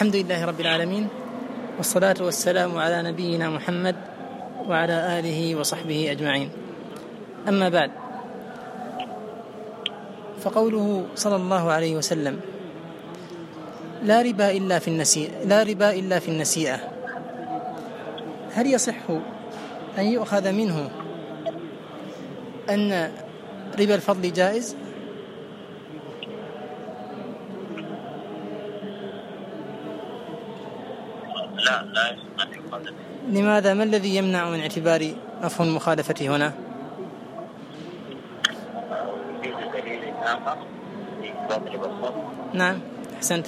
الحمد لله رب العالمين، والصلاة والسلام على نبينا محمد وعلى آله وصحبه أجمعين. أما بعد، فقوله صلى الله عليه وسلم: لا ربا إلا في النسيئة، هل يصح أن يؤخذ منه أن ربا الفضل جائز؟ لا يصح. لماذا؟ ما الذي يمنع من اعتبار مفهوم المخالفة هنا؟ نعم، أحسنت.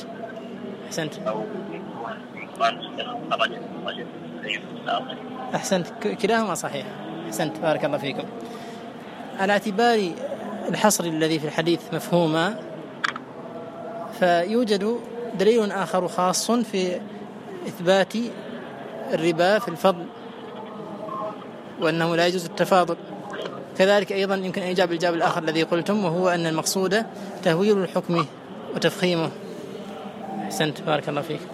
أحسنت، كلاهما صحيح. أحسنت، بارك الله فيكم. على اعتبار الحصر الذي في الحديث مفهوما، فيوجد دليل آخر خاص في إثبات الربا في الفضل، وأنه لا يجوز التفاضل. كذلك أيضا يمكن أن يجاب الجواب الآخر الذي قلتم، وهو أن المقصود تهويل الحكم وتفخيمه. أحسنت، بارك الله فيك.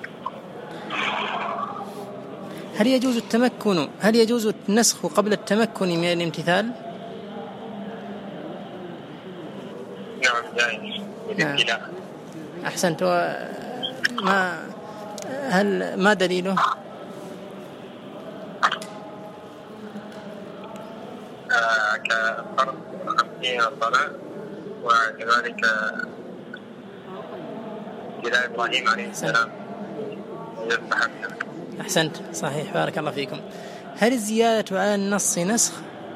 هل يجوز النسخ قبل التمكن من الامتثال؟ نعم، جائز. نعم. أحسنت. ما دليله؟ كفرض 50 صلاة، وكذلك إلى إبراهيم عليه السلام يذبح. أحسنت، صحيح، بارك الله فيكم. هل الزيادة على النص نسخ؟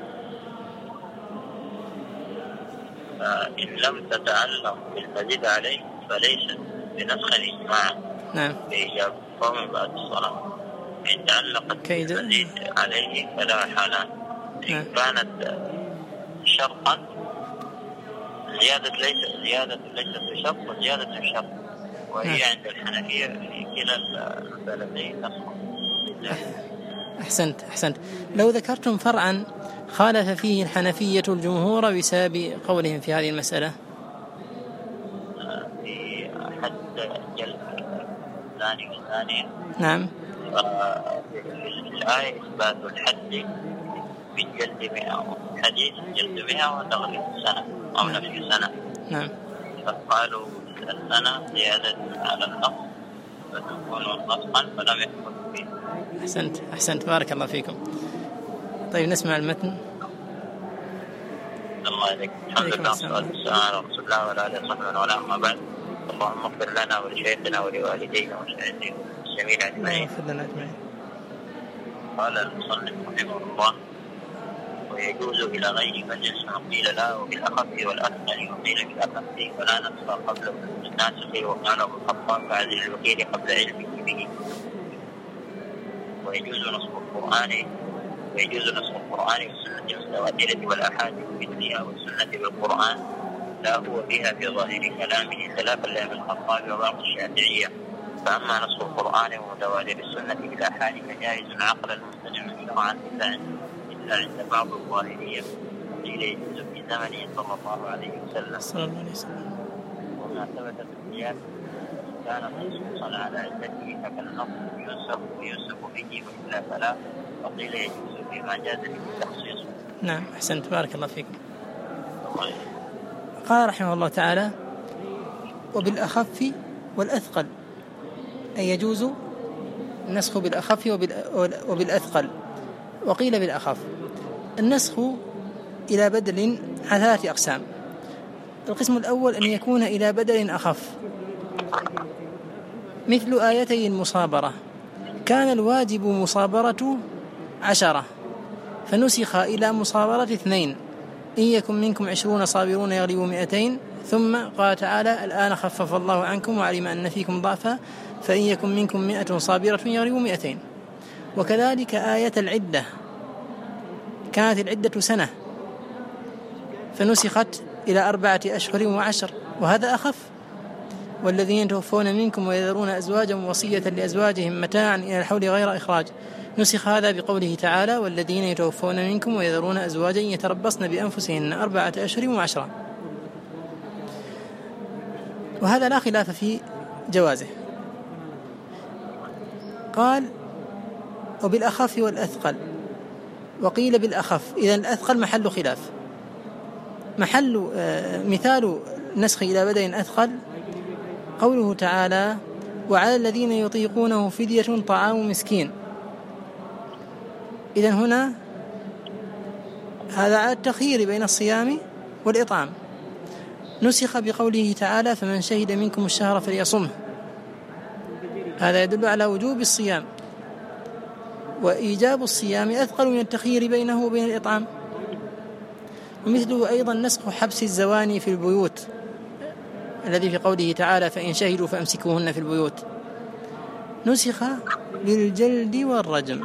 إن لم تتعلق بالمزيد عليه فليس بنسخ إجماعا. نعم. بإيجاب قوم بعد الصلاة. إن تعلقت بالمزيد عليه فلا حالان. إن كانت شرطا، زيادة ليست بشرط، وزيادة بشرط، وهي عند الحنفية في كلا البلدين نسخ. أحسنت. لو ذكرتم فرعا خالف فيه الحنفية الجمهور بسبب قولهم في هذه المسألة، في حد جلد الثاني والثانية. نعم. في الآية إثبات الحد من جلد 100، حديث جلد 100 وتغريب سنة أو نفي سنة. نعم. فقالوا السنة زيادة على النص فتكون نصا فلم يحكم فيه. أحسنت، بارك الله فيكم. طيب، نسمع المتن. الله عليك. الحمد لله والصلاة والسلام على رسول الله وعلى آله وصحبه ولا أما بعد. اللهم اغفر لنا ولشيخنا ولوالدينا والمسلمين أجمعين. قال المصنف رحمه الله: ويجوز إلى غير مجلس قيل لا، وبالأخف والأثقل وقيل بالأخف فلا نسخ قبله الناسخ، وقاله الخطاب فعزل الوكيل قبل علمه به. ويجوز نسخ القرآن والسنة المتواترة والأحاديث مثلها، والسنة بالقرآن لا هو فيها في ظاهر كلامه خلافا لابن الخطاب وبعض الشافعية. فأما نسخ القرآن ومتواتر السنة بالآحاد فجائز عقلا ممتنع شرعا إلا عند بعض الظاهرية، قيل يجوز في زمنه صلى الله عليه وسلم. وما ثبت في القياس كان منصوصا على علته فكالنص ينسخ به، وإلا فلا، وقيل يجوز فيما جاز به التخصيص. نعم، أحسنت، بارك الله فيكم. قال رحمه الله تعالى: وبالأخف والأثقل، أي يجوز النسخ بالأخف وبالأثقل. وقيل بالأخف. النسخ إلى بدل على 3 أقسام. القسم الأول أن يكون إلى بدل أخف، مثل آيتي المصابرة: كان الواجب مصابرة 10 فنسخ إلى مصابرة 2، إن يكن منكم 20 صابرون يغلبوا 200. ثم قال تعالى: الآن خفف الله عنكم وعلم أن فيكم ضعفا فإن يكن منكم 100 صابرة يغلبوا 200. وكذلك آية العدة: كانت العدة سنة فنسخت إلى 4 أشهر و10، وهذا أخف. والذين يتوفون منكم ويذرون أزواجا وصية لأزواجهم متاعا إلى الحول غير إخراج، نسخ هذا بقوله تعالى: والذين يتوفون منكم ويذرون أزواجا يتربصن بأنفسهن 4 أشهر و10. وهذا لا خلاف في جوازه. قال وبالأخف والأثقل، وقيل بالأخف. إذن الأثقل محل خلاف. مثال نسخ إلى بدل أثقل قوله تعالى وعلى الذين يطيقونه فدية طعام مسكين. إذن هنا هذا على التخيير بين الصيام والإطعام، نسخ بقوله تعالى فمن شهد منكم الشهر فليصمه. هذا يدل على وجوب الصيام، وإيجاب الصيام أثقل من التخيير بينه وبين الإطعام. ومثله أيضا نسخ حبس الزواني في البيوت الذي في قوله تعالى فإن شهدوا فأمسكوهن في البيوت، نسخ للجلد والرجم.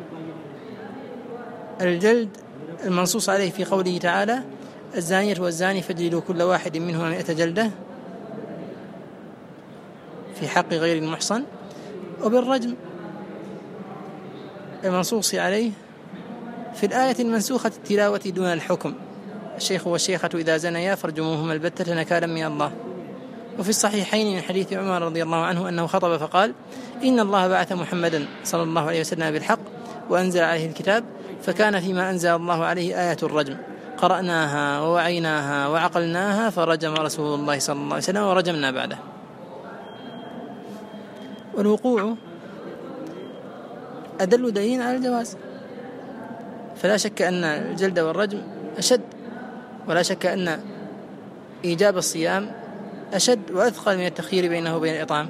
الجلد المنصوص عليه في قوله تعالى الزانية والزاني فاجلدوا كل واحد منهما 100 جلدة في حق غير المحصن، وبالرجم المنصوص عليه في الآية المنسوخة التلاوة دون الحكم الشيخ والشيخة إذا زنيا فارجموهما البتة نكالا من الله. وفي الصحيحين من حديث عمر رضي الله عنه أنه خطب فقال إن الله بعث محمدا صلى الله عليه وسلم بالحق وأنزل عليه الكتاب، فكان فيما أنزل الله عليه آية الرجم قرأناها ووعيناها وعقلناها فرجم رسول الله صلى الله عليه وسلم ورجمنا بعده. والوقوع أدل دليل على الجواز، فلا شك أن الجلد والرجم أشد، ولا شك أن إيجاب الصيام أشد وأثقل من التخيير بينه وبين الإطعام.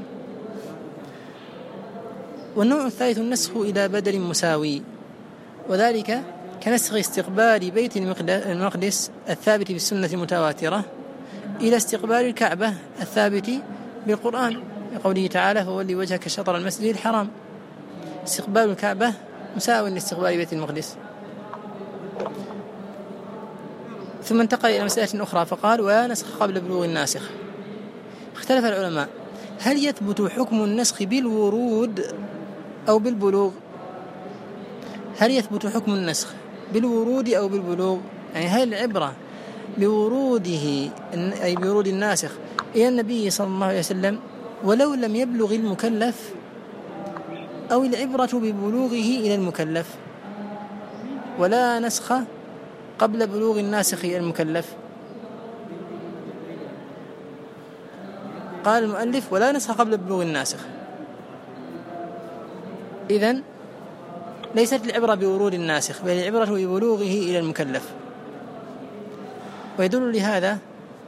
والنوع الثالث النسخ إلى بدل مساوي، وذلك كنسخ استقبال بيت المقدس الثابت بالسنة المتواترة إلى استقبال الكعبة الثابت بالقرآن بقوله تعالى فولي وجهك شطر المسجد الحرام. استقبال الكعبة مساو لاستقبال بيت المقدس. ثم انتقل إلى مسألة أخرى فقال ولا نسخ قبل بلوغ الناسخ. اختلف العلماء هل يثبت حكم النسخ بالورود أو بالبلوغ؟ هل يثبت حكم النسخ بالورود أو بالبلوغ؟ يعني هل العبرة بوروده أي بورود الناسخ إلى النبي صلى الله عليه وسلم ولو لم يبلغ المكلف، أو العبرة ببلوغه إلى المكلف؟ ولا نسخ قبل بلوغ الناسخ إلى المكلف. قال المؤلف ولا نسخ قبل بلوغ الناسخ، إذن ليست العبرة بورود الناسخ بل العبرة ببلوغه إلى المكلف. ويدل لهذا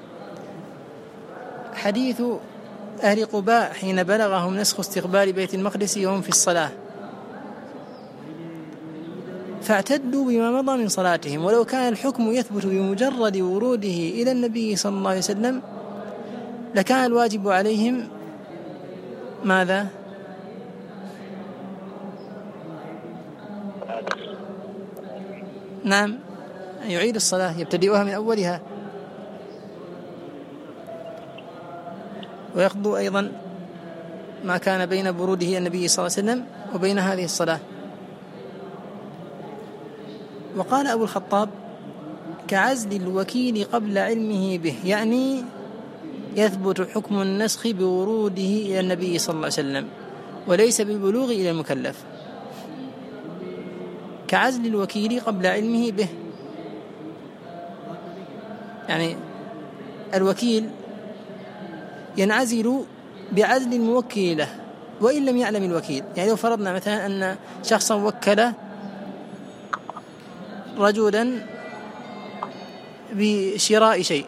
حديث أهل قباء حين بلغهم نسخ استقبال بيت المقدس وهم في الصلاة فاعتدوا بما مضى من صلاتهم، ولو كان الحكم يثبت بمجرد وروده إلى النبي صلى الله عليه وسلم لكان الواجب عليهم ماذا؟ نعم، يعيد الصلاة يبتدئها من أولها ويقضوا أيضا ما كان بين بروده النبي صلى الله عليه وسلم وبين هذه الصلاة. وقال أبو الخطاب كعزل الوكيل قبل علمه به، يعني يثبت حكم النسخ بوروده إلى النبي صلى الله عليه وسلم وليس بالبلوغ إلى المكلف. كعزل الوكيل قبل علمه به، يعني الوكيل ينعزل بعزل الموكل له وإن لم يعلم الوكيل. يعني لو فرضنا مثلا أن شخصا وكل رجلا بشراء شيء،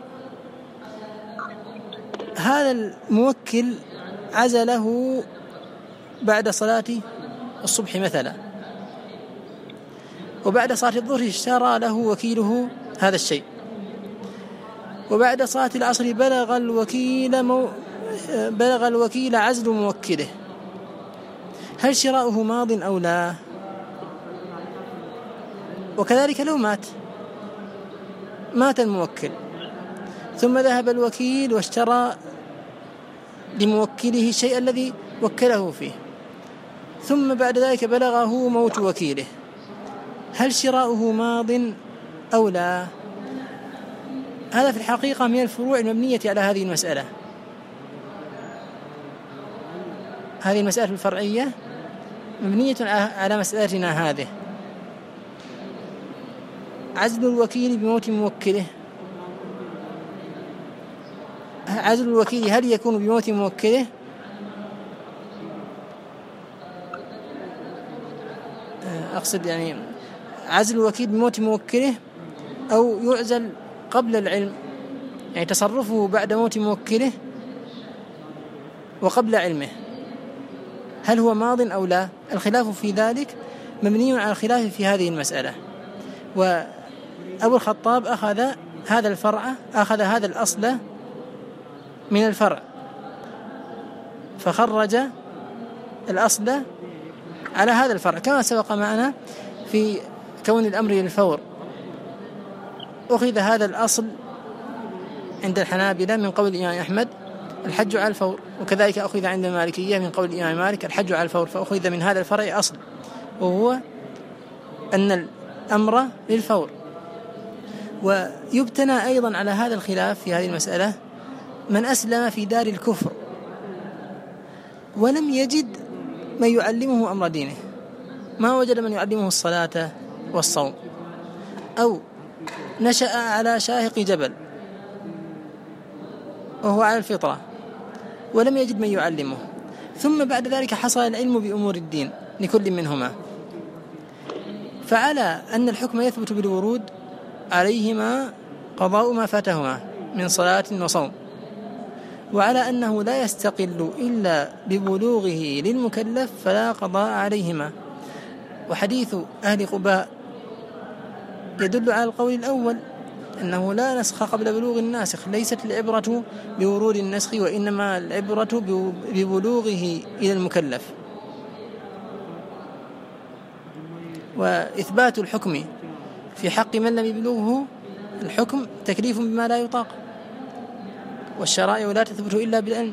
هذا الموكل عزله بعد صلاة الصبح مثلا، وبعد صلاة الظهر اشترى له وكيله هذا الشيء، وبعد صلاة العصر بلغ الوكيل عزل موكله، هل شراؤه ماض أو لا؟ وكذلك لو مات الموكل ثم ذهب الوكيل واشترى لموكله الشيء الذي وكله فيه، ثم بعد ذلك بلغه موت وكيله، هل شراؤه ماض أو لا؟ هذا في الحقيقة من الفروع المبنية على هذه المسألة. هذه المسألة الفرعية مبنية على مسألتنا هذه. عزل الوكيل بموت موكله، عزل الوكيل هل يكون بموت موكله؟ أقصد يعني عزل الوكيل بموت موكله أو يعزل قبل العلم، يعني تصرفه بعد موت موكله وقبل علمه، هل هو ماض أو لا؟ الخلاف في ذلك مبني على الخلاف في هذه المسألة. وأبو الخطاب أخذ هذا الفرع، أخذ هذا الأصل من الفرع فخرج الأصل على هذا الفرع، كما سبق معنا في كون الأمر للفور. أخذ هذا الأصل عند الحنابلة من قول الإمام أحمد الحج على الفور، وكذلك أخذ عند المالكية من قول الإمام مالك الحج على الفور، فأخذ من هذا الفرع أصل وهو أن الأمر للفور. ويبتنى أيضا على هذا الخلاف في هذه المسألة من أسلم في دار الكفر ولم يجد من يعلمه أمر دينه، ما وجد من يعلمه الصلاة والصوم، أو نشأ على شاهق جبل وهو على الفطرة ولم يجد من يعلمه، ثم بعد ذلك حصل العلم بأمور الدين لكل منهما، فعلى أن الحكم يثبت بالورود عليهما قضاء ما فاتهما من صلاة وصوم، وعلى أنه لا يستقل إلا ببلوغه للمكلف فلا قضاء عليهما. وحديث أهل قباء يدل على القول الأول أنه لا نسخ قبل بلوغ الناسخ، ليست العبرة بورود النسخ وإنما العبرة ببلوغه إلى المكلف. وإثبات الحكم في حق من لم يبلغه الحكم تكليف بما لا يطاق، والشرائع لا تثبت إلا بالعلم.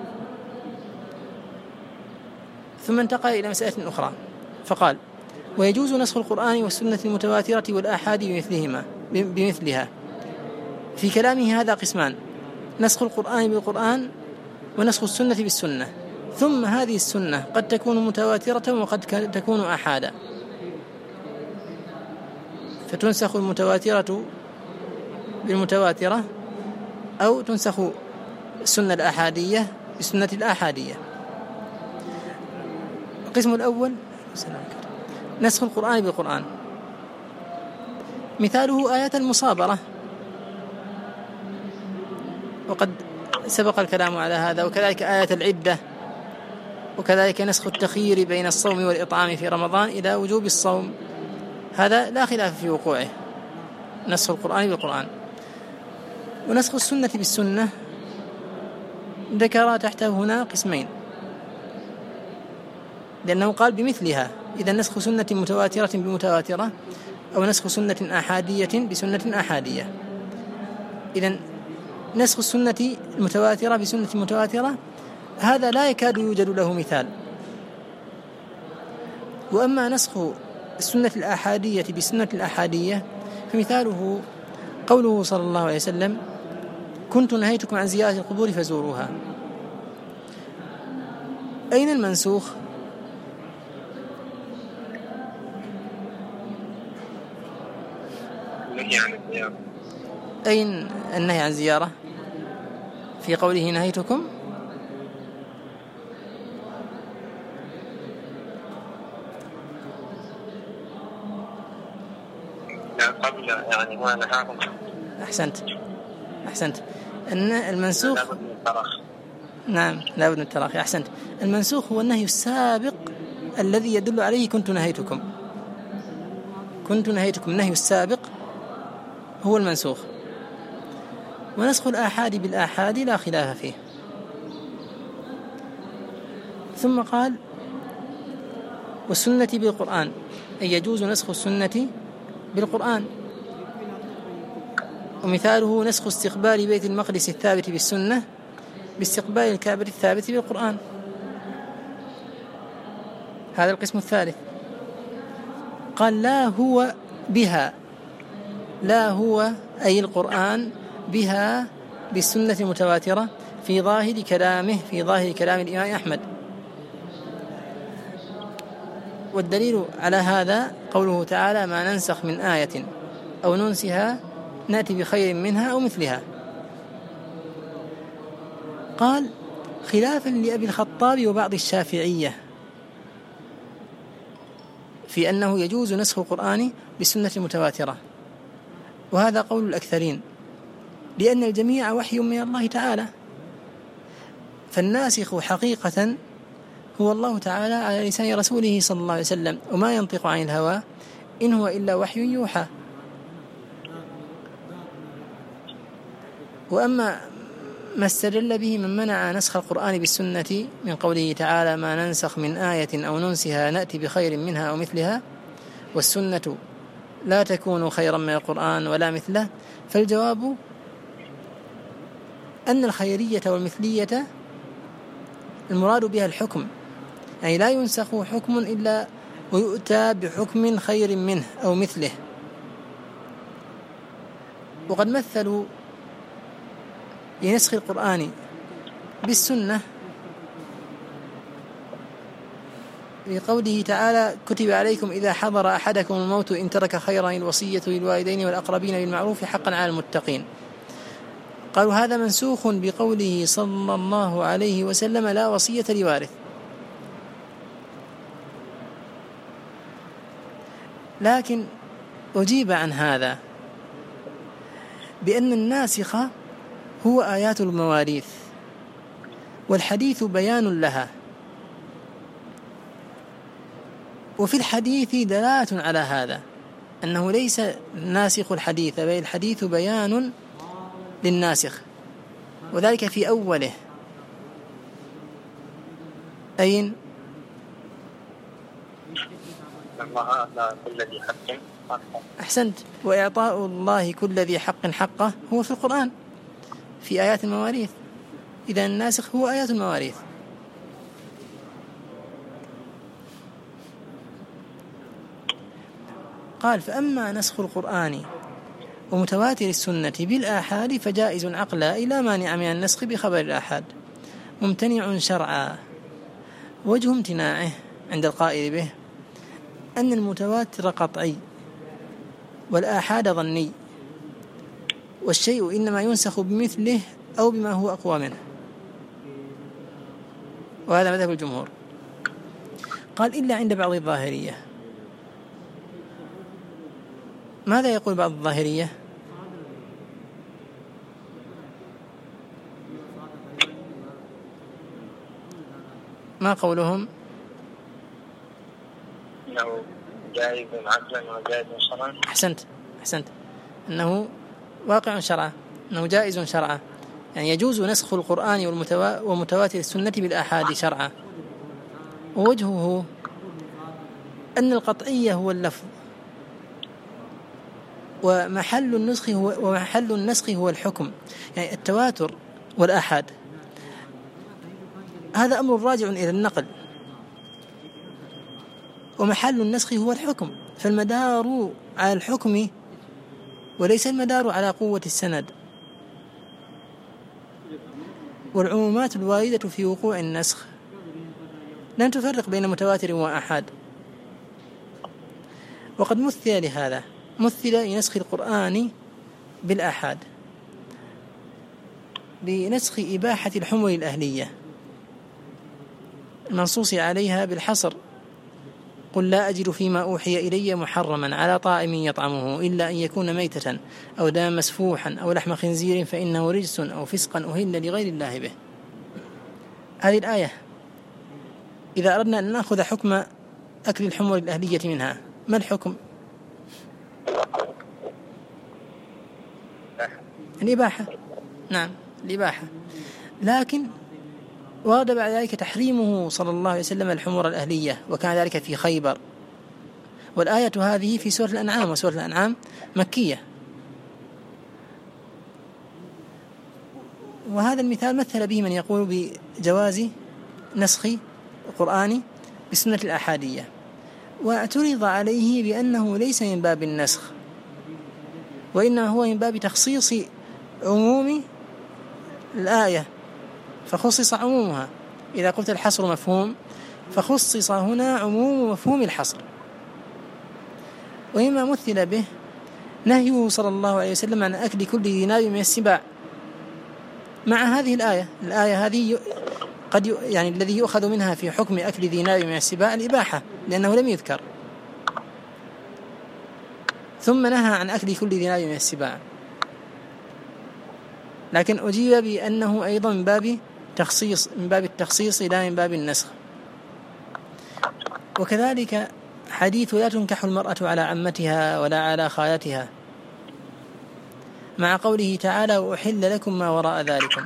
ثم انتقل إلى مسألة أخرى فقال ويجوز نسخ القرآن والسنة المتواترة والآحاد بمثلها. في كلامه هذا قسمان: نسخ القرآن بالقرآن ونسخ السنة بالسنة، ثم هذه السنة قد تكون متواترة وقد تكون آحادا، فتنسخ المتواترة بالمتواترة أو تنسخ السنة الآحادية بالسنة الآحادية. القسم الأول نسخ القرآن بالقرآن، مثاله آيات المصابرة، وقد سبق الكلام على هذا، وكذلك آيات العدة، وكذلك نسخ التخيير بين الصوم والإطعام في رمضان إلى وجوب الصوم، هذا لا خلاف في وقوعه، نسخ القرآن بالقرآن. ونسخ السنة بالسنة ذكر تحته هنا قسمين، لأنه قال بمثلها، إذا نسخ سنة متواترة بمتواترة أو نسخ سنة آحادية بسنة آحادية. إذن نسخ السنة المتواترة بسنة متواترة هذا لا يكاد يوجد له مثال. وأما نسخ السنة الآحادية بسنة الآحادية فمثاله قوله صلى الله عليه وسلم: كنت نهيتكم عن زيارة القبور فزوروها. أين المنسوخ؟ أين النهي عن زيارة في قوله نهيتكم؟ قبل يعني ما نهاهم. أحسنت. أن المنسوخ نعم لا بد من التراخي. أحسنت. المنسوخ هو النهي السابق الذي يدل عليه كنت نهيتكم. النهي السابق هو المنسوخ. ونسخ الآحاد بالآحاد لا خلاف فيه. ثم قال: والسنة بالقرآن، أي يجوز نسخ السنة بالقرآن. ومثاله نسخ استقبال بيت المقدس الثابت بالسنة باستقبال الكعبة الثابت بالقرآن. هذا القسم الثالث. قال: لا هو بها، لا هو أي القرآن بها بالسنة المتواترة في ظاهر كلام الإمام أحمد. والدليل على هذا قوله تعالى: ما ننسخ من آية أو ننسها نأتي بخير منها أو مثلها. قال: خلافا لأبي الخطاب وبعض الشافعية في أنه يجوز نسخ القرآن بالسنة المتواترة، وهذا قول الأكثرين، لأن الجميع وحي من الله تعالى، فالناسخ حقيقة هو الله تعالى على لسان رسوله صلى الله عليه وسلم، وما ينطق عن الهوى إن هو إلا وحي يوحى. وأما ما استدل به من منع نسخ القرآن بالسنة من قوله تعالى: ما ننسخ من آية أو ننسها نأتي بخير منها أو مثلها، والسنة لا تكون خيرا من القرآن ولا مثله، فالجواب أن الخيرية والمثلية المراد بها الحكم، يعني لا ينسخ حكم إلا ويؤتى بحكم خير منه أو مثله. وقد مثلوا لنسخ القرآن بالسنة بقوله تعالى: كتب عليكم إذا حضر أحدكم الموت إن ترك خيرا الوصية للوالدين والأقربين بالمعروف حقا على المتقين. قالوا هذا منسوخ بقوله صلى الله عليه وسلم: لا وصية لوارث. لكن أجيب عن هذا بأن الناسخ هو آيات المواريث، والحديث بيان لها، وفي الحديث دلالة على هذا، أنه ليس ناسخ الحديث بل الحديث بيان للناسخ، وذلك في أوله. أين؟ أحسنت. وإعطاء الله كل ذي حق حقه هو في القرآن في آيات المواريث، إذا الناسخ هو آيات المواريث. قال: فأما نسخ القرآن ومتواتر السنة بالآحاد فجائز عقلا إلى مانع من النسخ بخبر الآحاد، ممتنع شرعا. وجه امتناعه عند القائل به أن المتواتر قطعي والآحاد ظني، والشيء إنما ينسخ بمثله أو بما هو أقوى منه، وهذا مذهب الجمهور. قال: إلا عند بعض الظاهرية. ماذا يقول بعض الظاهرية؟ ما قولهم؟ أنه جائز عقلا وجائز شرعا. أحسنت، أنه واقع شرعا، أنه جائز شرعا، يعني يجوز نسخ القرآن ومتواتر السنة بالآحاد شرعا. ووجهه أن القطعية هو اللفظ، ومحل النسخ هو الحكم، يعني التواتر والآحاد هذا أمر راجع إلى النقل، ومحل النسخ هو الحكم، فالمدار على الحكم وليس المدار على قوة السند. والعمومات الواردة في وقوع النسخ لن تفرق بين متواتر وآحاد. وقد مثل لهذا، مثل لنسخ القرآن بالآحاد بنسخ إباحة الحمر الأهلية المنصوص عليها بالحصر: قل لا أجد فيما أوحي إلي محرما على طاعم يطعمه إلا أن يكون ميتة أو دما مسفوحا أو لحم خنزير فإنه رجس أو فسقا أهل لغير الله به. هذه الآية إذا أردنا أن نأخذ حكم أكل الحمر الأهلية منها، ما الحكم؟ الإباحة. نعم، الإباحة. لكن ورد بعد ذلك تحريمه صلى الله عليه وسلم الحمر الأهلية، وكان ذلك في خيبر، والآية هذه في سورة الأنعام، وسورة الأنعام مكية. وهذا المثال مثل به من يقول بجواز نسخ القرآن بالسنة الآحادية، واعترض عليه بأنه ليس من باب النسخ، وإنما هو من باب تخصيص عموم الآية، فخصص عمومها. إذا قلت الحصر مفهوم فخصص هنا عموم مفهوم الحصر. ومما مثل به نهيه صلى الله عليه وسلم عن أكل كل ذي ناب من السباع مع هذه الآية هذه قد يعني الذي يؤخذ منها في حكم أكل ذي ناب من السباع الإباحة لأنه لم يذكر، ثم نهى عن أكل كل ذي ناب من السباع، لكن أجيب بأنه أيضا من باب التخصيص لا من باب النسخ. وكذلك حديث لا تنكح المرأة على عمتها ولا على خالتها مع قوله تعالى وأحل لكم ما وراء ذلكم.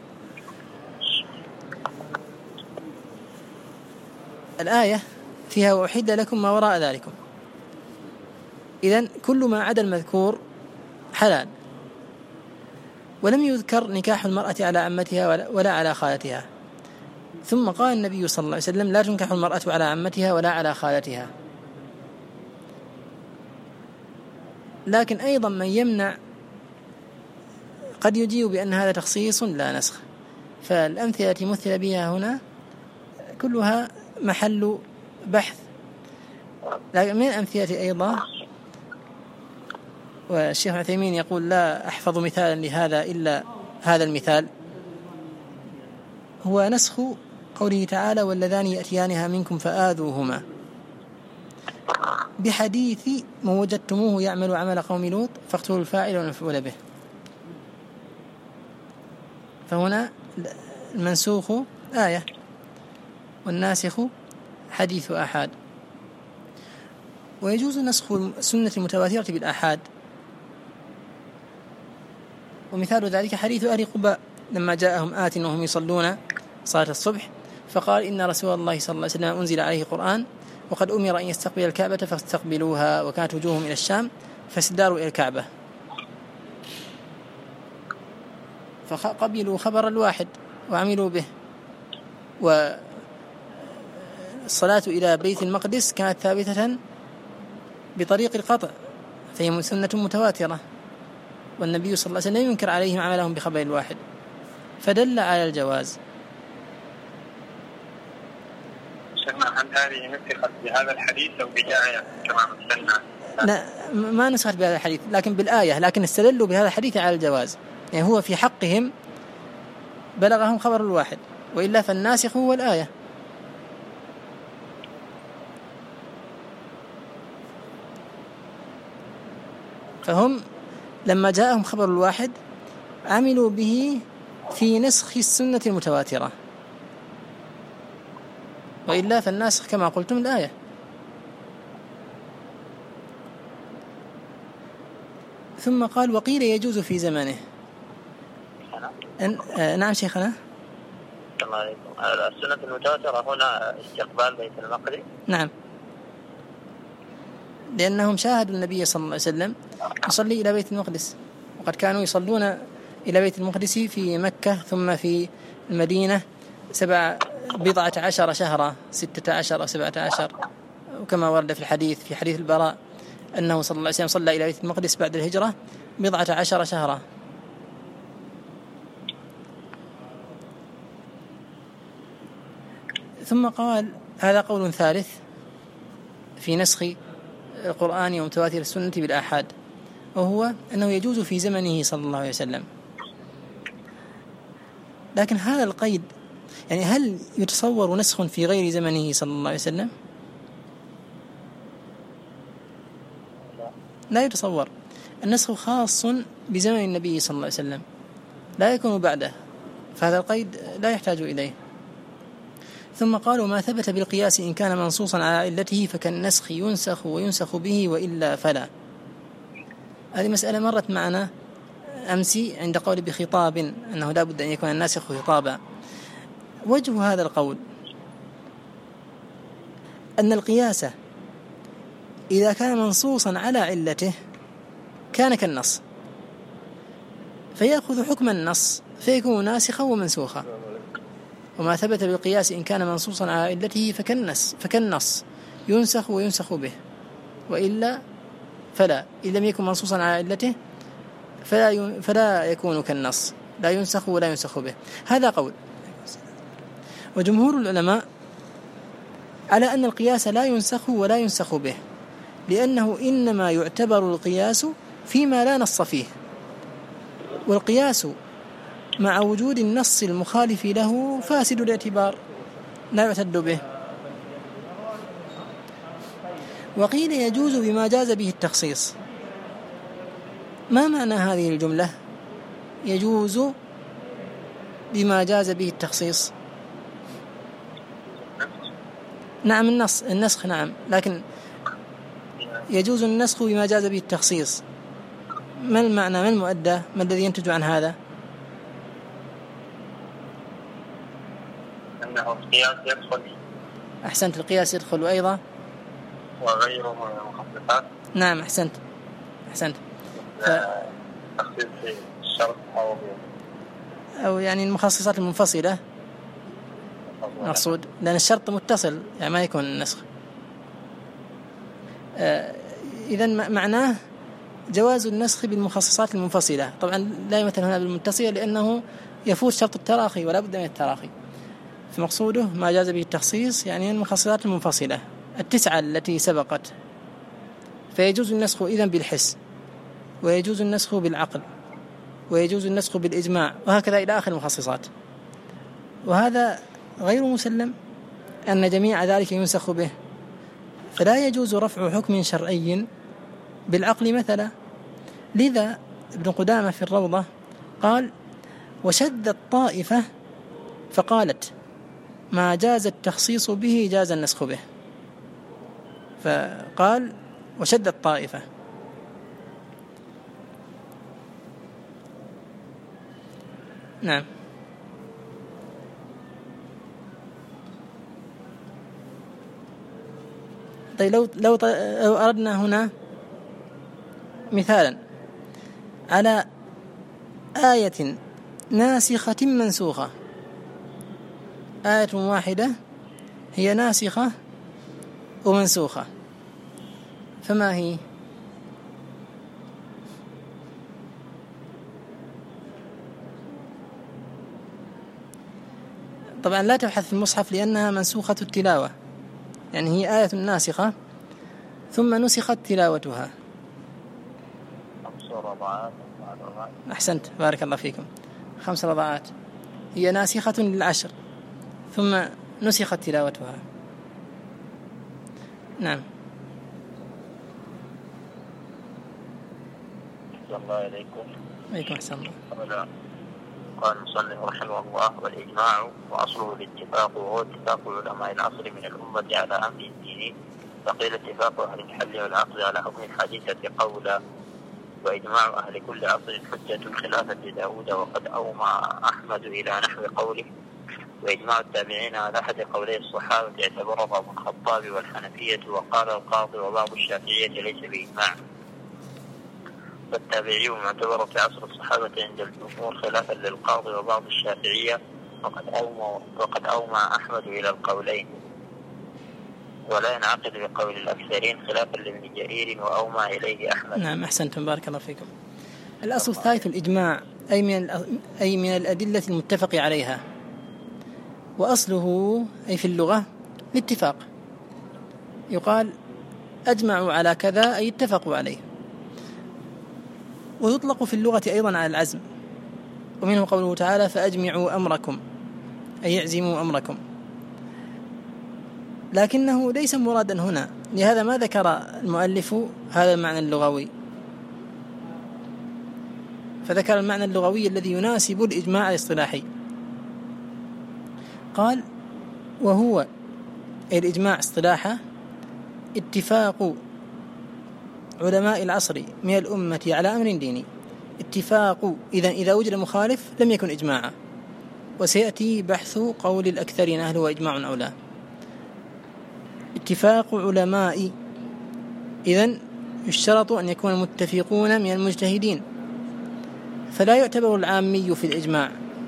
الآية فيها وأحل لكم ما وراء ذلكم، إذن كل ما عدا المذكور حلال، ولم يذكر نكاح المرأة على عمتها ولا على خالتها. ثم قال النبي صلى الله عليه وسلم لا تنكح المرأة على عمتها ولا على خالتها. لكن أيضا من يمنع قد يجيب بأن هذا تخصيص لا نسخ، فالأمثلة التي مثل بها هنا كلها محل بحث. لكن من الأمثلة أيضا، والشيخ عثيمين يقول لا أحفظ مثالا لهذا إلا هذا المثال، هو نسخ قوله تعالى واللذان يأتيانها منكم فآذوهما بحديث من وجدتموه يعمل عمل قوم لوط فاقتلوا الفاعل والمفعول به. فهنا المنسوخ آية والناسخ حديث آحاد. ويجوز نسخ السنة المتواترة بالآحاد، ومثال ذلك حديث أهل قباء لما جاءهم آت وهم يصلون صلاة الصبح فقال إن رسول الله صلى الله عليه وسلم أنزل عليه قرآن وقد أمر أن يستقبل الكعبة فاستقبلوها وكانت وجوههم إلى الشام فاستداروا إلى الكعبة، فقبلوا خبر الواحد وعملوا به. والصلاة إلى بيت المقدس كانت ثابتة بطريق القطع فهي سنة متواترة، والنبي صلى الله عليه وسلم ينكر عليهم عملهم بخبر الواحد، فدل على الجواز. هل هذه نسخت بهذا الحديث أو بآية كما مثلنا؟ لا، ما نسخت بهذا الحديث لكن بالآية، لكن استدلوا بهذا الحديث على الجواز، يعني هو في حقهم بلغهم خبر الواحد، وإلا فالناسخ هو الآية. فهم لما جاءهم خبر الواحد عملوا به في نسخ السنة المتواترة، وإلا فالناسخ كما قلتم الآية. ثم قال وقيل يجوز في زمانه. نعم شيخنا. السنة المتواترة هنا استقبال بيت المقدس. نعم، لأنهم شاهدوا النبي صلى الله عليه وسلم يصلي إلى بيت المقدس، وقد كانوا يصلون إلى بيت المقدس في مكة ثم في المدينة 17 شهرا 16 أو 17، وكما ورد في الحديث في حديث البراء أنه صلى الله عليه وسلم صلى إلى بيت المقدس بعد الهجرة 17 شهرا. ثم قال هذا قول ثالث في نسخ القرآن ومتواتر السنة بالآحاد، وهو أنه يجوز في زمنه صلى الله عليه وسلم. لكن هذا القيد يعني هل يتصور نسخ في غير زمنه صلى الله عليه وسلم؟ لا يتصور. النسخ خاص بزمن النبي صلى الله عليه وسلم لا يكون بعده، فهذا القيد لا يحتاج إليه. ثم قالوا ما ثبت بالقياس إن كان منصوصا على علته فكالنسخ ينسخ وينسخ به وإلا فلا. هذه مسألة مرت معنا أمسي عند قول بخطاب أنه لا بد أن يكون الناسخ خطابا. وجه هذا القول أن القياس إذا كان منصوصا على علته كان كالنص، فيأخذ حكم النص فيكون ناسخا ومنسوخا. وما ثبت بالقياس إن كان منصوصا على علته فكالنص ينسخ وينسخ به وإلا فلا. إن لم يكن منصوصا على علته فلا يكون كالنص، لا ينسخ ولا ينسخ به. هذا قول. وجمهور العلماء على أن القياس لا ينسخ ولا ينسخ به، لأنه إنما يعتبر القياس فيما لا نص فيه، والقياس مع وجود النص المخالف له فاسد الاعتبار لا يعتد به. وقيل يجوز بما جاز به التخصيص. ما معنى هذه الجملة؟ يجوز بما جاز به التخصيص. نعم النسخ نعم، لكن يجوز النسخ بما جاز به التخصيص، ما المعنى، ما المؤدى، ما الذي ينتج عن هذا؟ أنه القياس يدخل. أحسنت، القياس يدخل أيضا وغيره من المخصصات. نعم أحسنت. تخصيص الشرط أو يعني المخصصات المنفصلة مقصود، لأن الشرط متصل يعني ما يكون النسخ. إذن معناه جواز النسخ بالمخصصات المنفصلة. طبعا لا يمثل هنا بالمتصلة لأنه يفوت شرط التراخي ولا بد من التراخي، فمقصوده ما جاز به التخصيص يعني المخصصات المنفصلة 9 التي سبقت. فيجوز النسخ إذن بالحس، ويجوز النسخ بالعقل، ويجوز النسخ بالإجماع، وهكذا إلى آخر المخصصات. وهذا غير مسلم أن جميع ذلك ينسخ به، فلا يجوز رفع حكم شرعي بالعقل مثلا. لذا ابن قدامة في الروضة قال: وشد الطائفة فقالت ما جاز التخصيص به جاز النسخ به. فقال وشد الطائفة. نعم. طيب لو أردنا هنا مثالا على آية ناسخة منسوخة، آية واحدة هي ناسخة ومنسوخة، فما هي؟ طبعا لا تبحث في المصحف لأنها منسوخة التلاوة، يعني هي آية ناسخة ثم نسخت تلاوتها. 5 رضعات. أحسنت، بارك الله فيكم. 5 رضعات هي ناسخة لل10 ثم نسخت تلاوتها. نعم. الله إليكم. عليكم أحسن الله. قال المصنف رحمه الله: والإجماع وأصله الاتفاق، وهو اتفاق علماء العصر من الأمة على أمر ديني، فقيل اتفاق أهل الحل والعقد على حكم الحديثة قولا، وإجماع أهل كل عصر حجة خلافا لداود، وقد أومى أحمد إلى نحو قوله، وإجماع التابعين على أحد قولي الصحابة اعتبره أبو الخطاب والحنفية، وقال القاضي وبعض الشافعية ليس بإجماع، والتابعي معتبر في عصر الصحابة عند الجمهور خلافا للقاضي وبعض الشافعية، وقد أومى أحمد إلى القولين، ولا ينعقد بقول الأكثرين خلافا لابن جرير وأومى إليه أحمد. نعم أحسنتم، بارك الله فيكم. الأصل الثالث الإجماع، أي من الأدلة المتفق عليها، وأصله أي في اللغة الاتفاق، يقال أجمعوا على كذا أي اتفقوا عليه. ويطلق في اللغة أيضا على العزم، ومنه قوله تعالى فأجمعوا أمركم أي اعزموا أمركم، لكنه ليس مرادا هنا، لهذا ما ذكر المؤلف هذا المعنى اللغوي، فذكر المعنى اللغوي الذي يناسب الإجماع الاصطلاحي. قال وهو أي الإجماع اصطلاحا اتفاق علماء العصر من الأمة على أمر ديني. اتفاق إذا وجد مخالف لم يكن إجماعا، وسيأتي بحث قول الأكثرين هل هو إجماع أو لا. اتفاق علماء، إذن يشترط أن يكون المتفقون من المجتهدين، فلا يعتبر العامي في الإجماع،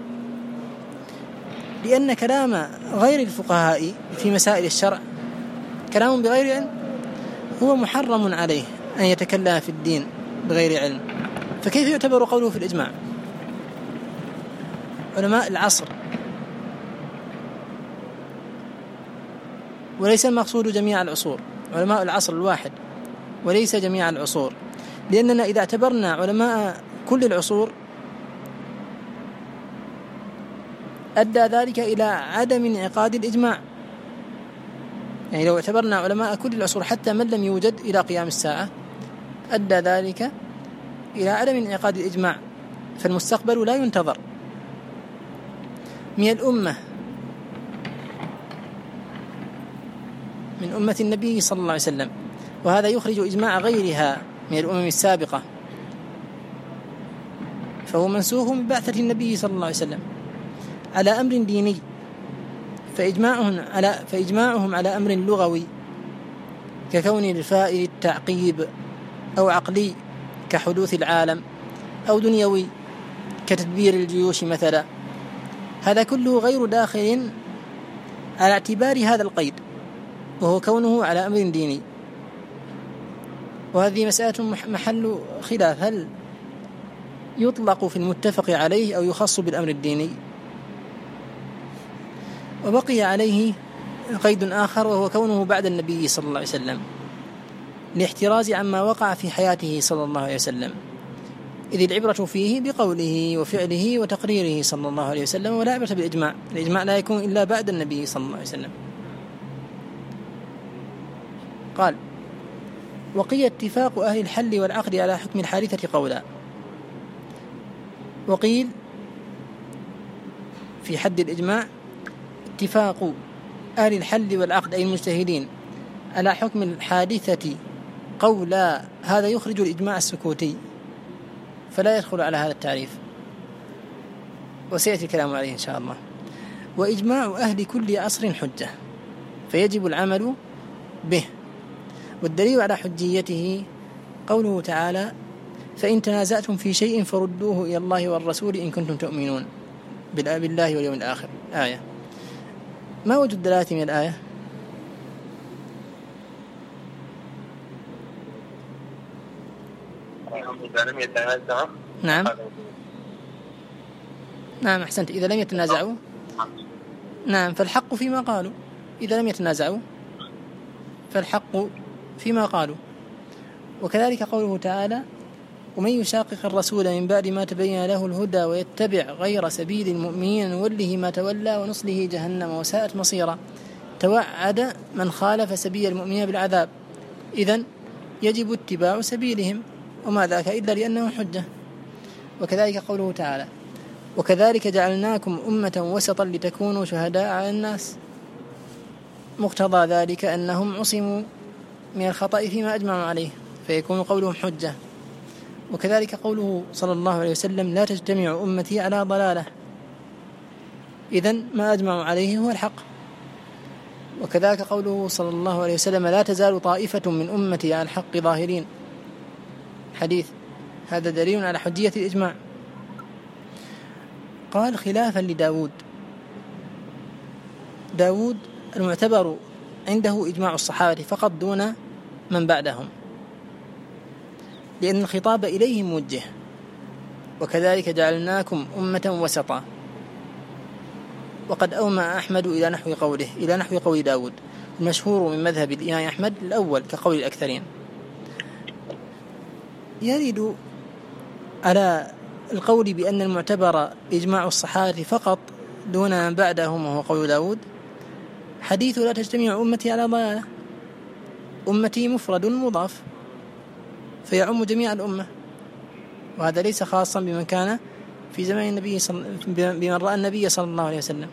لأن كلام غير الفقهاء في مسائل الشرع كلام بغير علم، هو محرم عليه أن يتكلم في الدين بغير علم، فكيف يعتبر قوله في الإجماع؟ علماء العصر وليس المقصود جميع العصور، علماء العصر الواحد وليس جميع العصور، لأننا إذا اعتبرنا علماء كل العصور أدى ذلك إلى عدم انعقاد الإجماع. يعني لو اعتبرنا علماء كل العصور حتى من لم يوجد إلى قيام الساعة أدى ذلك إلى عدم انعقاد الإجماع، فالمستقبل لا ينتظر. من الأمة، من أمة النبي صلى الله عليه وسلم، وهذا يخرج إجماع غيرها من الأمم السابقة، فهو منسوخ من بعثة النبي صلى الله عليه وسلم على أمر ديني، فإجماعهم على أمر لغوي ككون الفاء للتعقيب، أو عقلي كحدوث العالم، أو دنيوي كتدبير الجيوش مثلا، هذا كله غير داخل على اعتبار هذا القيد، وهو كونه على أمر ديني. وهذه مسألة محل خلاف، هل يطلق في المتفق عليه أو يخص بالأمر الديني؟ وبقي عليه قيد آخر، وهو كونه بعد النبي صلى الله عليه وسلم، لاحتراز عما وقع في حياته صلى الله عليه وسلم، إذ العبرة فيه بقوله وفعله وتقريره صلى الله عليه وسلم، ولا عبرة بالإجماع. الإجماع لا يكون إلا بعد النبي صلى الله عليه وسلم. قال: وقيل اتفاق أهل الحل والعقد على حكم الحادثة قولا. وقيل في حد الإجماع اتفاق أهل الحل والعقد أي المجتهدين على حكم الحادثة قولا، هذا يخرج الإجماع السكوتي فلا يدخل على هذا التعريف، وسيأتي الكلام عليه إن شاء الله. وإجماع أهل كل عصر حجة فيجب العمل به، والدليل على حجيته قوله تعالى: فإن تنازعتم في شيء فردوه إلى الله والرسول إن كنتم تؤمنون بالله واليوم الآخر. آية. ما وجد دلالة من الآية؟ إذا لم يتنازعوا. نعم أحسنت، إذا لم يتنازعوا. نعم، فالحق فيما قالوا، إذا لم يتنازعوا فالحق فيما قالوا. وكذلك قوله تعالى: ومن يشاقق الرسول من بعد ما تبين له الهدى ويتبع غير سبيل المؤمنين نوله ما تولى ونصله جهنم وساءت مصيرا. توعد من خالف سبيل المؤمنين بالعذاب، إذن يجب اتباع سبيلهم، وما ذاك إلا لأنه حجة. وكذلك قوله تعالى: وكذلك جعلناكم أمة وسطا لتكونوا شهداء على الناس. مقتضى ذلك أنهم عصموا من الخطأ فيما أجمعوا عليه، فيكون قولهم حجة. وكذلك قوله صلى الله عليه وسلم: لا تجتمع أمتي على ضلالة، إذن ما أجمعوا عليه هو الحق. وكذلك قوله صلى الله عليه وسلم: لا تزال طائفة من أمتي على الحق ظاهرين، حديث، هذا دليل على حجية الإجماع. قال: خلافا لداود، داود المعتبر عنده إجماع الصحابة فقط دون من بعدهم، لأن الخطاب إليه موجه. وكذلك جعلناكم أمة وسطا. وقد أومى أحمد إلى نحو قول داود، المشهور من مذهب الإمام أحمد الأول كقول الأكثرين. يرد على القول بأن المعتبر إجماع الصحابة فقط دون من بعدهم وهو قول داود حديث: لا تجتمع أمتي على ضلالة. أمتي مفرد مضاف فيعم جميع الأمة، وهذا ليس خاصا بمن كان في زمان النبي بمن رأى النبي صلى الله عليه وسلم.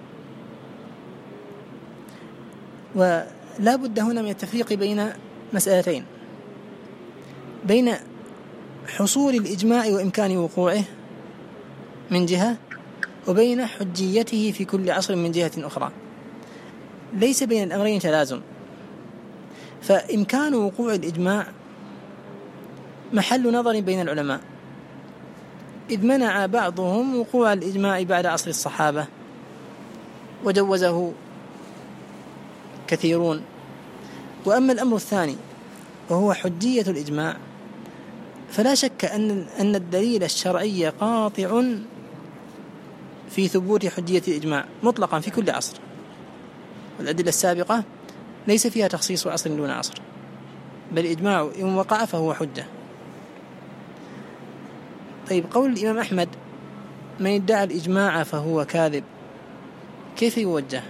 ولا بد هنا من التفريق بين مسألتين: بين حصول الإجماع وإمكان وقوعه من جهة، وبين حجيته في كل عصر من جهة أخرى. ليس بين الأمرين تلازم، فإمكان وقوع الإجماع محل نظر بين العلماء، إذ منع بعضهم وقوع الإجماع بعد عصر الصحابة وجوزه كثيرون. وأما الأمر الثاني وهو حجية الإجماع، فلا شك أن الدليل الشرعي قاطع في ثبوت حجية الإجماع مطلقا في كل عصر، والأدلة السابقة ليس فيها تخصيص عصر دون عصر، بل إجماع إن وقع فهو حجة. طيب قول الإمام أحمد من ادعى الإجماع فهو كاذب، كيف يوجه؟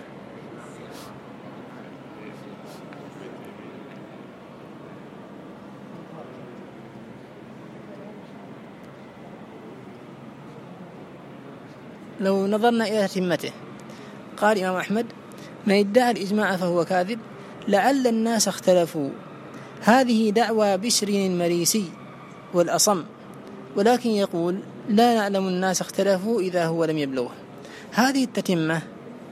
لو نظرنا إلى تتمته، قال الإمام أحمد من ادعى الإجماع فهو كاذب لعل الناس اختلفوا، هذه دعوى بشر المريسي والأصم، ولكن يقول لا نعلم الناس اختلفوا إذا هو لم يبلغه. هذه التتمة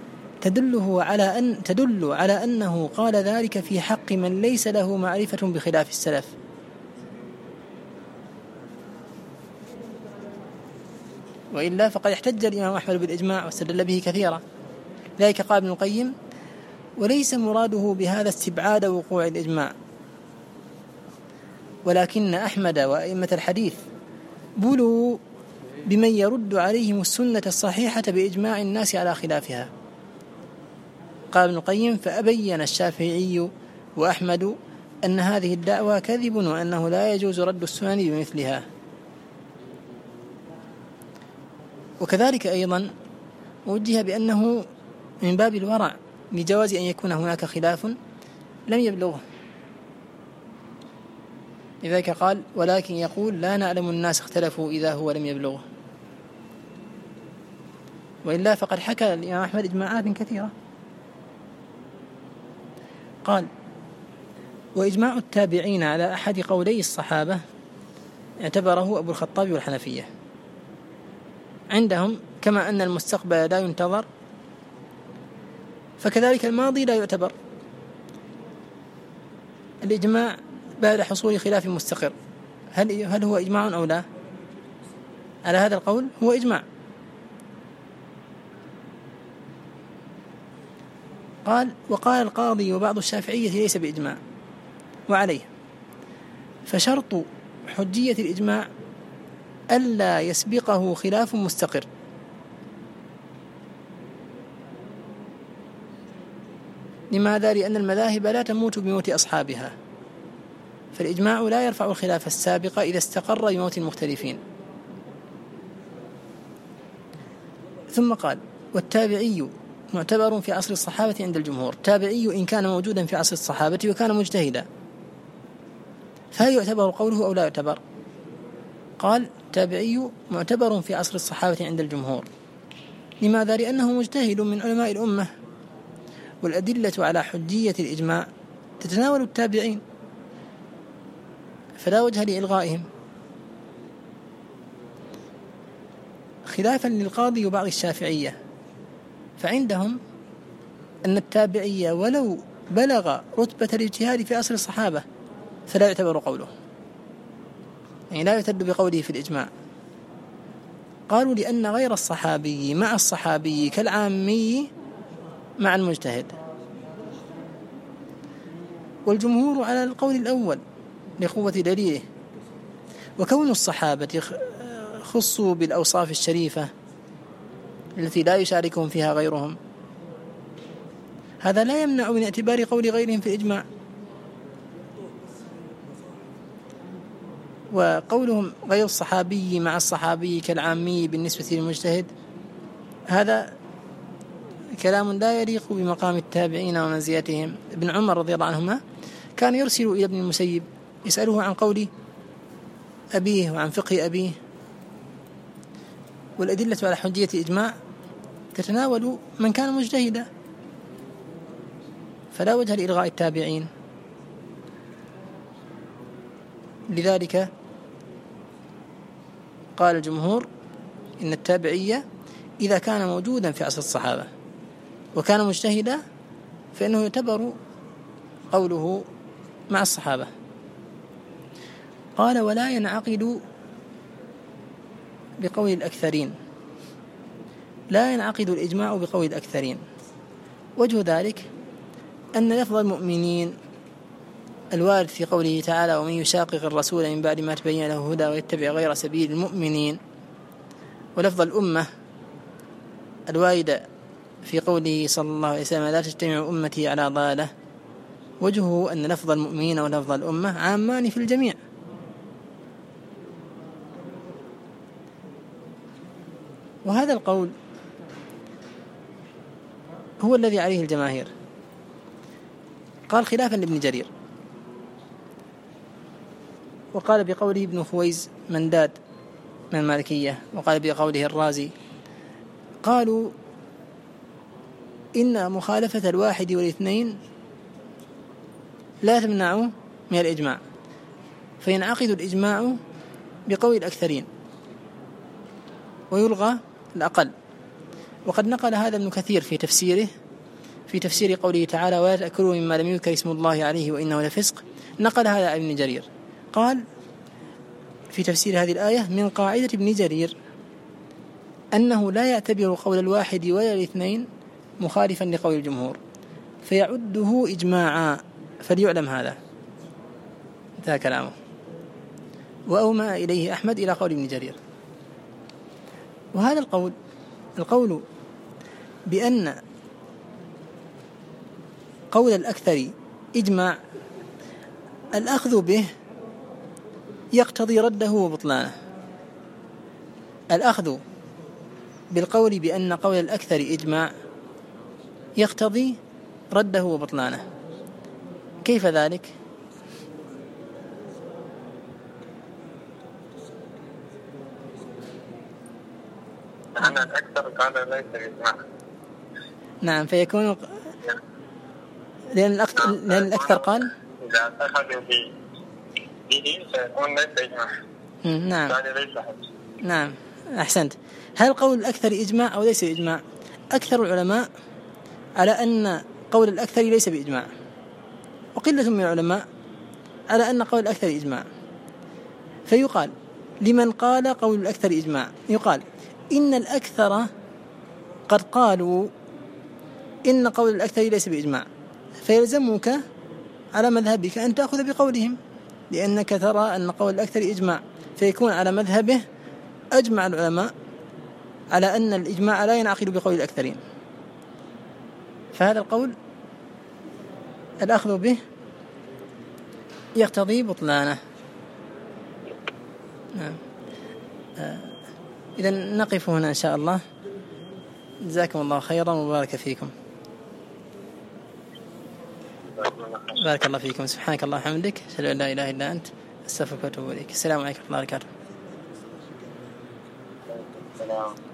تدل على أنه قال ذلك في حق من ليس له معرفة بخلاف السلف. وإلا فقد احتج الإمام أحمد بالإجماع واستدل به كثيرا. ذلك قال ابن القيم وليس مراده بهذا استبعاد وقوع الإجماع، ولكن أحمد وأئمة الحديث بلوا بمن يرد عليهم السنة الصحيحة بإجماع الناس على خلافها. قال ابن القيم فأبين الشافعي وأحمد أن هذه الدعوة كذب وأنه لا يجوز رد السنن بمثلها. وكذلك أيضا وجه بأنه من باب الورع لجواز أن يكون هناك خلاف لم يبلغه، لذلك قال ولكن يقول لا نعلم الناس اختلفوا إذا هو لم يبلغه. وإلا فقد حكى الإمام أحمد إجماعات كثيرة. قال وإجماع التابعين على أحد قولي الصحابة اعتبره أبو الخطاب والحنفية. عندهم كما أن المستقبل لا ينتظر فكذلك الماضي لا يعتبر. الإجماع بعد حصول خلاف مستقر هل هو إجماع أو لا؟ على هذا القول هو إجماع. وقال القاضي وبعض الشافعية ليس بإجماع، وعليه فشرط حجية الإجماع ألا يسبقه خلاف مستقر. لماذا؟ لأن المذاهب لا تموت بموت أصحابها، فالإجماع لا يرفع الخلاف السابق إذا استقر بموت المختلفين. ثم قال والتابعي معتبر في عصر الصحابة عند الجمهور. تابعي إن كان موجودا في عصر الصحابة وكان مجتهدا فهل يعتبر قوله أو لا يعتبر؟ قال تابعي معتبر في عصر الصحابة عند الجمهور. لماذا؟ لأنه مجتهد من علماء الأمة، والأدلة على حجية الإجماع تتناول التابعين فلا وجه لإلغائهم، خلافا للقاضي وبعض الشافعية فعندهم أن التابعية ولو بلغ رتبة الاجتهاد في عصر الصحابة فلا يعتبر قوله، يعني لا يعتد بقوله في الإجماع. قالوا لأن غير الصحابي مع الصحابي كالعامي مع المجتهد. والجمهور على القول الأول لقوة دليله، وكون الصحابة خصوا بالأوصاف الشريفة التي لا يشاركهم فيها غيرهم هذا لا يمنع من اعتبار قول غيرهم في الإجماع. وقولهم غير الصحابي مع الصحابي كالعامي بالنسبة للمجتهد هذا كلام لا يليق بمقام التابعين ومنزلتهم. ابن عمر رضي الله عنهما كان يرسل إلى ابن المسيب يسأله عن قول أبيه وعن فقه أبيه. والأدلة على حجية الإجماع تتناول من كان مجتهدا فلا وجه لإلغاء التابعين. لذلك قال الجمهور إن التابعية إذا كان موجودا في عصر الصحابة وكان مجتهدا فإنه يعتبر قوله مع الصحابة. قال ولا ينعقد بقول الأكثرين، لا ينعقد الإجماع بقول الأكثرين. وجه ذلك أن لفظ المؤمنين الوارد في قوله تعالى ومن يشاقق الرسول من بعد ما تبين له الهدى ويتبع غير سبيل المؤمنين، ولفظ الأمة الواردة في قوله صلى الله عليه وسلم لا تجتمع أمتي على ضلالة، وجهه أن لفظ المؤمنين ولفظ الأمة عامان في الجميع. وهذا القول هو الذي عليه الجماهير. قال خلافا لابن جرير، وقال بقوله ابن خويز منداد من المالكية، وقال بقوله الرازي، قالوا إن مخالفة الواحد والاثنين لا تمنع من الإجماع، فينعقد الإجماع بقول الأكثرين ويلغى الأقل. وقد نقل هذا ابن كثير في تفسير قوله تعالى ولا تأكلوا مما لم يذكر اسم الله عليه وإنه لفسق، نقل هذا ابن جرير، قال في تفسير هذه الآية من قاعدة ابن جرير أنه لا يعتبر قول الواحد ولا الاثنين مخالفا لقول الجمهور فيعده إجماعا، فليعلم هذا. انتهى كلامه. وأومأ إليه أحمد إلى قول ابن جرير. وهذا القول بأن قول الأكثر إجماع الأخذ به يقتضي رده وبطلانه. الأخذ بالقول بأن قول الأكثر إجماع يقتضي رده وبطلانه. كيف ذلك؟ أن الأكثر قال ليس إجماع. نعم، فيكون لأن الأكثر قال إذا أخذوا به سيكون ليس إجماع. نعم ليس حج. نعم، أحسنت. هل قول الأكثر إجماع أو ليس إجماع؟ أكثر العلماء على أن قول الأكثر ليس بإجماع، وقلة من العلماء على أن قول الأكثر إجماع. فيقال لمن قال قول الأكثر إجماع، يقال إن الأكثر قد قالوا إن قول الأكثر ليس بإجماع، فيلزمك على مذهبك أن تأخذ بقولهم، لأنك ترى أن قول الأكثر إجماع، فيكون على مذهبه أجمع العلماء على أن الإجماع لا ينعقد بقول الأكثرين. فهذا القول الأخذ به يقتضي بطلانه. نعم. إذن نقف هنا إن شاء الله. جزاكم الله خيرا وبارك فيكم. بارك الله فيكم. سبحانك الله وبحمدك، أشهد أن لا إله إلا أنت، أستغفرك وأتوب إليك. السلام عليكم ورحمة الله وبركاته.